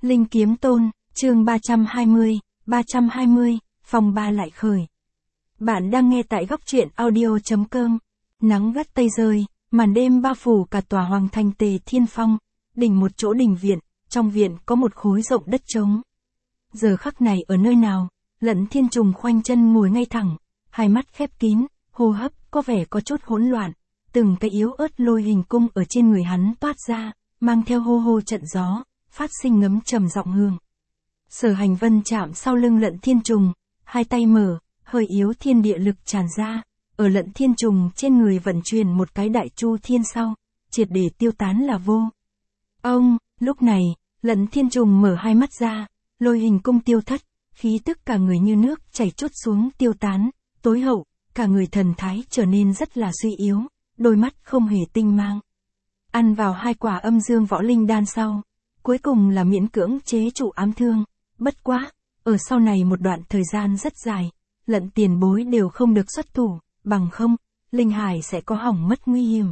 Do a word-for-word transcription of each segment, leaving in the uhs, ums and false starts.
Linh Kiếm Tôn, chương ba trăm hai mươi, ba trăm hai mươi, phòng ba lại khởi. Bạn đang nghe tại góc truyện audio chấm com. Nắng gắt tây rơi, màn đêm bao phủ cả tòa hoàng thành Tề Thiên Phong, đỉnh một chỗ đình viện, trong viện có một khối rộng đất trống. Giờ khắc này ở nơi nào, Lận Thiên Trùng khoanh chân ngồi ngay thẳng, hai mắt khép kín, hô hấp có vẻ có chút hỗn loạn, từng cái yếu ớt lôi hình cung ở trên người hắn toát ra, mang theo hô hô trận gió, phát sinh ngấm trầm giọng hương. Sở Hành Vân chạm sau lưng Lận Thiên Trùng, hai tay mở, hơi yếu thiên địa lực tràn ra, ở Lận Thiên Trùng trên người vận chuyển một cái đại chu thiên sau, triệt để tiêu tán là vô. Ông, lúc này, Lận Thiên Trùng mở hai mắt ra, lôi hình cung tiêu thất, khí tức cả người như nước chảy trút xuống tiêu tán, tối hậu, cả người thần thái trở nên rất là suy yếu, đôi mắt không hề tinh mang. Ăn vào hai quả âm dương võ linh đan sau, cuối cùng là miễn cưỡng chế trụ ám thương, bất quá, ở sau này một đoạn thời gian rất dài, Lận tiền bối đều không được xuất thủ, bằng không, linh hải sẽ có hỏng mất nguy hiểm.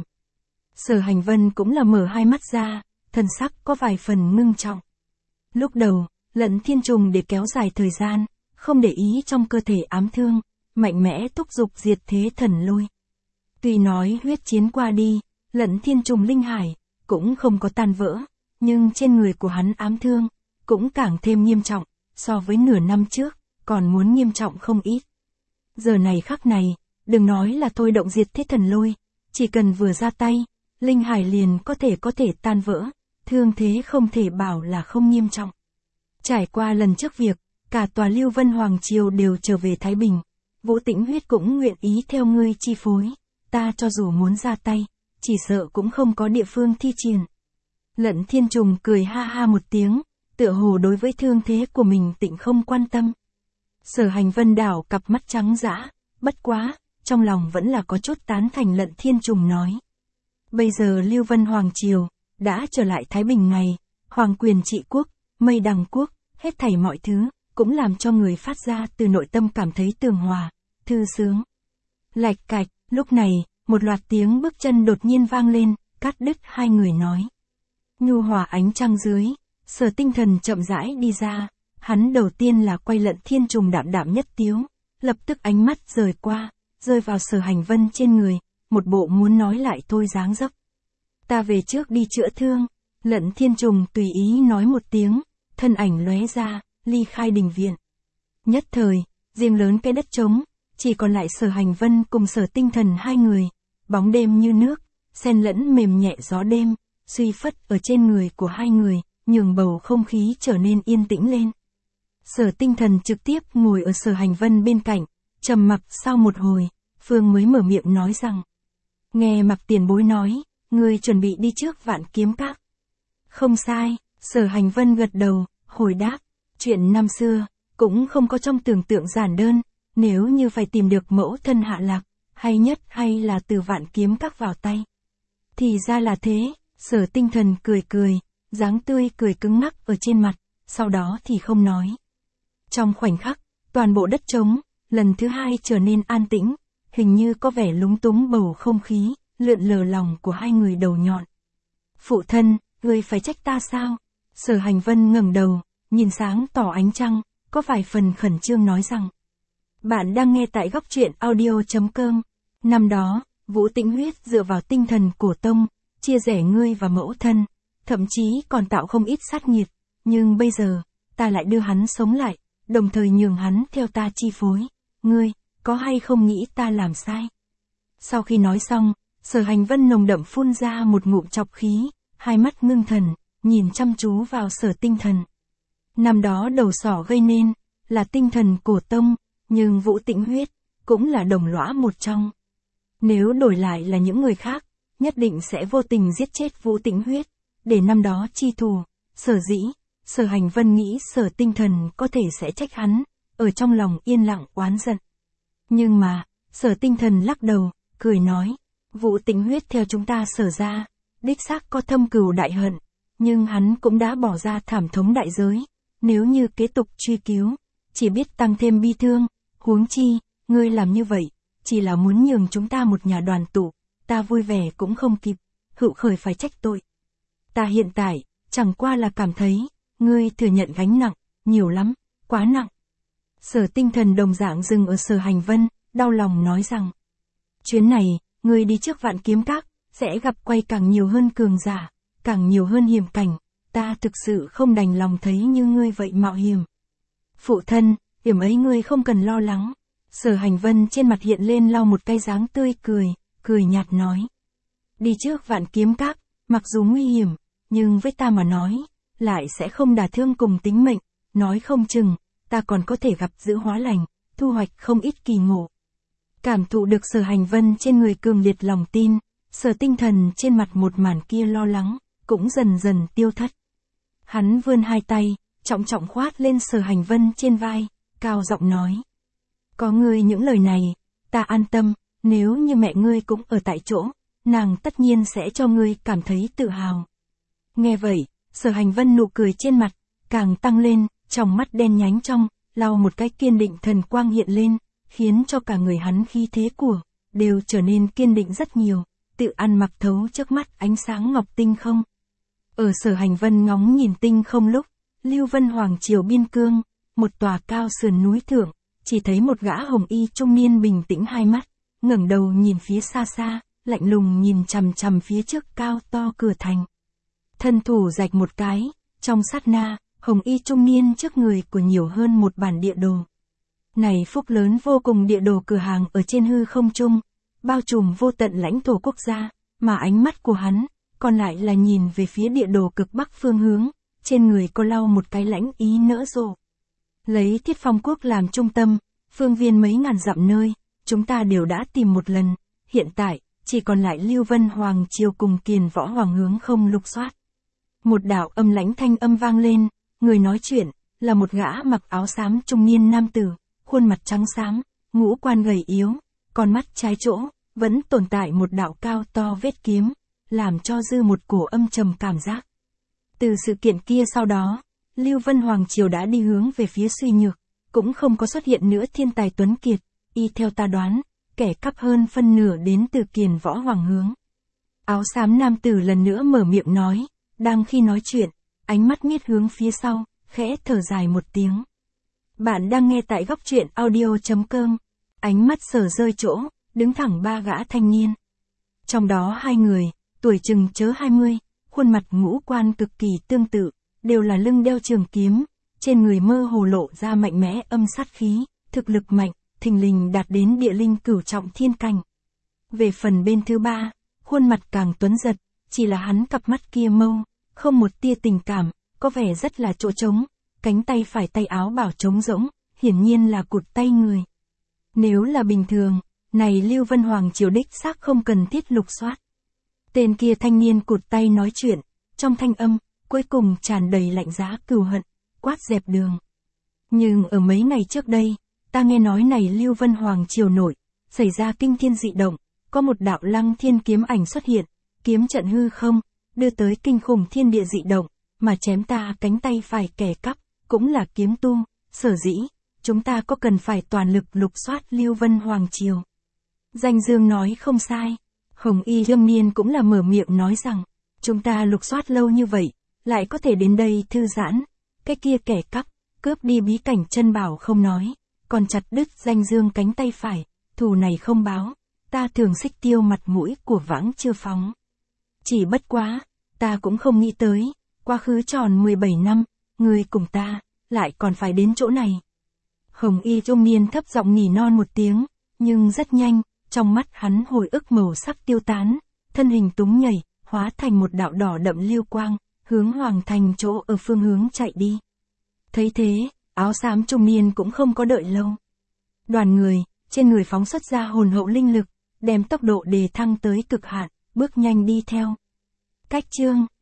Sở Hành Vân cũng là mở hai mắt ra, thần sắc có vài phần ngưng trọng. Lúc đầu, Lận Thiên Trùng để kéo dài thời gian, không để ý trong cơ thể ám thương, mạnh mẽ thúc giục diệt thế thần lôi. Tuy nói huyết chiến qua đi, Lận Thiên Trùng linh hải cũng không có tan vỡ, nhưng trên người của hắn ám thương cũng càng thêm nghiêm trọng, so với nửa năm trước, còn muốn nghiêm trọng không ít. Giờ này khắc này, đừng nói là thôi động diệt thế thần lôi, chỉ cần vừa ra tay, linh hải liền có thể có thể tan vỡ, thương thế không thể bảo là không nghiêm trọng. Trải qua lần trước việc, cả tòa Lưu Vân Hoàng Triều đều trở về Thái Bình, Vũ Tĩnh Huyết cũng nguyện ý theo ngươi chi phối, ta cho dù muốn ra tay, chỉ sợ cũng không có địa phương thi triển. Lận Thiên Trùng cười ha ha một tiếng, tựa hồ đối với thương thế của mình tịnh không quan tâm. Sở Hành Vân đảo cặp mắt trắng dã, bất quá, trong lòng vẫn là có chút tán thành Lận Thiên Trùng nói. Bây giờ Lưu Vân Hoàng Triều đã trở lại Thái Bình ngày, hoàng quyền trị quốc, mây đằng quốc, hết thảy mọi thứ, cũng làm cho người phát ra từ nội tâm cảm thấy tường hòa, thư sướng. Lạch cạch, lúc này, một loạt tiếng bước chân đột nhiên vang lên, cắt đứt hai người nói. Nhu hòa ánh trăng dưới, Sở Tinh Thần chậm rãi đi ra, hắn đầu tiên là quay Lận Thiên Trùng đạm đạm nhất tiếu, lập tức ánh mắt rời qua, rơi vào Sở Hành Vân trên người, một bộ muốn nói lại thôi dáng dấp. Ta về trước đi chữa thương, Lận Thiên Trùng tùy ý nói một tiếng, thân ảnh lóe ra, ly khai đình viện. Nhất thời, riêng lớn cái đất trống, chỉ còn lại Sở Hành Vân cùng Sở Tinh Thần hai người, bóng đêm như nước, xen lẫn mềm nhẹ gió đêm, suy phất ở trên người của hai người, nhường bầu không khí trở nên yên tĩnh lên. Sở Tinh Thần trực tiếp ngồi ở Sở Hành Vân bên cạnh, trầm mặc sau một hồi, Phương mới mở miệng nói rằng. Nghe Mặc tiền bối nói, ngươi chuẩn bị đi trước Vạn Kiếm Các. Không sai, Sở Hành Vân gật đầu, hồi đáp, chuyện năm xưa, cũng không có trong tưởng tượng giản đơn, nếu như phải tìm được mẫu thân hạ lạc, hay nhất hay là từ Vạn Kiếm Các vào tay. Thì ra là thế, Sở Tinh Thần cười cười, dáng tươi cười cứng ngắc ở trên mặt, sau đó thì không nói. Trong khoảnh khắc, toàn bộ đất trống, lần thứ hai trở nên an tĩnh, hình như có vẻ lúng túng bầu không khí, lượn lờ lòng của hai người đầu nhọn. Phụ thân, ngươi phải trách ta sao? Sở Hành Vân ngẩng đầu, nhìn sáng tỏ ánh trăng, có vài phần khẩn trương nói rằng. Bạn đang nghe tại góc truyện audio chấm com. Năm đó, Vũ Tĩnh Huyết dựa vào tinh thần cổ tông, chia rẽ ngươi và mẫu thân, thậm chí còn tạo không ít sát nghiệt, nhưng bây giờ, ta lại đưa hắn sống lại, đồng thời nhường hắn theo ta chi phối. Ngươi, có hay không nghĩ ta làm sai? Sau khi nói xong, Sở Hành Vân nồng đậm phun ra một ngụm chọc khí, hai mắt ngưng thần, nhìn chăm chú vào Sở Tinh Thần. Năm đó đầu sỏ gây nên, là tinh thần cổ tông, nhưng Vũ Tĩnh Huyết, cũng là đồng lõa một trong. Nếu đổi lại là những người khác, nhất định sẽ vô tình giết chết Vũ Tĩnh Huyết, để năm đó chi thù. Sở dĩ, Sở Hành Vân nghĩ Sở Tinh Thần có thể sẽ trách hắn, ở trong lòng yên lặng oán giận. Nhưng mà, Sở Tinh Thần lắc đầu, cười nói, Vũ Tĩnh Huyết theo chúng ta Sở ra, đích xác có thâm cừu đại hận, nhưng hắn cũng đã bỏ ra thảm thống đại giới, nếu như kế tục truy cứu, chỉ biết tăng thêm bi thương, huống chi, ngươi làm như vậy, chỉ là muốn nhường chúng ta một nhà đoàn tụ, ta vui vẻ cũng không kịp, hữu khởi phải trách tội. Ta hiện tại, chẳng qua là cảm thấy, ngươi thừa nhận gánh nặng, nhiều lắm, quá nặng. Sở Tinh Thần đồng dạng dừng ở Sở Hành Vân, đau lòng nói rằng. Chuyến này, ngươi đi trước Vạn Kiếm Các, sẽ gặp quay càng nhiều hơn cường giả, càng nhiều hơn hiểm cảnh, ta thực sự không đành lòng thấy như ngươi vậy mạo hiểm. Phụ thân, điểm ấy ngươi không cần lo lắng. Sở Hành Vân trên mặt hiện lên lau một cái dáng tươi cười, cười nhạt nói. Đi trước Vạn Kiếm Các, mặc dù nguy hiểm, nhưng với ta mà nói, lại sẽ không đả thương cùng tính mệnh, nói không chừng, ta còn có thể gặp giữ hóa lành, thu hoạch không ít kỳ ngộ. Cảm thụ được Sở Hành Vân trên người cường liệt lòng tin, Sở Tinh Thần trên mặt một màn kia lo lắng, cũng dần dần tiêu thất. Hắn vươn hai tay, trọng trọng khoát lên Sở Hành Vân trên vai, cao giọng nói. Có ngươi những lời này, ta an tâm, nếu như mẹ ngươi cũng ở tại chỗ, nàng tất nhiên sẽ cho ngươi cảm thấy tự hào. Nghe vậy, Sở Hành Vân nụ cười trên mặt, càng tăng lên, trong mắt đen nhánh trong, lau một cái kiên định thần quang hiện lên, khiến cho cả người hắn khí thế của, đều trở nên kiên định rất nhiều, tự ăn mặc thấu trước mắt ánh sáng ngọc tinh không. Ở Sở Hành Vân ngóng nhìn tinh không lúc, Lưu Vân Hoàng triều biên cương, một tòa cao sườn núi thượng, chỉ thấy một gã hồng y trung niên bình tĩnh hai mắt, ngẩng đầu nhìn phía xa xa, lạnh lùng nhìn chằm chằm phía trước cao to cửa thành. Thân thủ rạch một cái, trong sát na, hồng y trung niên trước người của nhiều hơn một bản địa đồ. Này phúc lớn vô cùng địa đồ cửa hàng ở trên hư không trung, bao trùm vô tận lãnh thổ quốc gia, mà ánh mắt của hắn, còn lại là nhìn về phía địa đồ cực bắc phương hướng, trên người có lau một cái lãnh ý nở rộ. Lấy Thiết Phong quốc làm trung tâm, phương viên mấy ngàn dặm nơi, chúng ta đều đã tìm một lần, hiện tại, chỉ còn lại Lưu Vân Hoàng triều cùng Kiền Võ Hoàng hướng không lục soát. Một đạo âm lãnh thanh âm vang lên, người nói chuyện, là một gã mặc áo xám trung niên nam tử, khuôn mặt trắng xám, ngũ quan gầy yếu, con mắt trái chỗ, vẫn tồn tại một đạo cao to vết kiếm, làm cho dư một cổ âm trầm cảm giác. Từ sự kiện kia sau đó, Lưu Vân Hoàng triều đã đi hướng về phía suy nhược, cũng không có xuất hiện nữa thiên tài tuấn kiệt, y theo ta đoán, kẻ cắp hơn phân nửa đến từ Kiền Võ Hoàng hướng. Áo xám nam tử lần nữa mở miệng nói, đang khi nói chuyện, ánh mắt miết hướng phía sau, khẽ thở dài một tiếng. Bạn đang nghe tại góc truyện audio chấm com, ánh mắt Sở rơi chỗ, đứng thẳng ba gã thanh niên. Trong đó hai người, tuổi chừng chớ hai mươi, khuôn mặt ngũ quan cực kỳ tương tự, đều là lưng đeo trường kiếm, trên người mơ hồ lộ ra mạnh mẽ âm sát khí, thực lực mạnh, thình lình đạt đến địa linh cửu trọng thiên cảnh. Về phần bên thứ ba, khuôn mặt càng tuấn giật, chỉ là hắn cặp mắt kia mâu, không một tia tình cảm, có vẻ rất là chỗ trống, cánh tay phải tay áo bảo trống rỗng, hiển nhiên là cụt tay người. Nếu là bình thường, này Lưu Vân Hoàng triều đích xác không cần thiết lục soát. Tên kia thanh niên cụt tay nói chuyện, trong thanh âm, cuối cùng tràn đầy lạnh giá cừu hận, quát dẹp đường. Nhưng ở mấy ngày trước đây, ta nghe nói này Lưu Vân Hoàng triều nội, xảy ra kinh thiên dị động, có một đạo lăng thiên kiếm ảnh xuất hiện, kiếm trận hư không, đưa tới kinh khủng thiên địa dị động, mà chém ta cánh tay phải kẻ cắp, cũng là kiếm tu, sở dĩ, chúng ta có cần phải toàn lực lục soát Lưu Vân Hoàng triều. Danh Dương nói không sai, Hồng Y Lâm Niên cũng là mở miệng nói rằng, chúng ta lục soát lâu như vậy, lại có thể đến đây thư giãn, cái kia kẻ cắp, cướp đi bí cảnh chân bảo không nói, còn chặt đứt Danh Dương cánh tay phải, thù này không báo, ta thường xích tiêu mặt mũi của Vãng chưa phóng. Chỉ bất quá, ta cũng không nghĩ tới, quá khứ tròn mười bảy năm, người cùng ta, lại còn phải đến chỗ này. Hồng Y trung niên thấp giọng nỉ non một tiếng, nhưng rất nhanh, trong mắt hắn hồi ức màu sắc tiêu tán, thân hình túng nhảy, hóa thành một đạo đỏ đậm lưu quang, hướng Hoàng thành chỗ ở phương hướng chạy đi. Thấy thế, áo xám trung niên cũng không có đợi lâu. Đoàn người, trên người phóng xuất ra hồn hậu linh lực, đem tốc độ đề thăng tới cực hạn, bước nhanh đi theo. Cách chương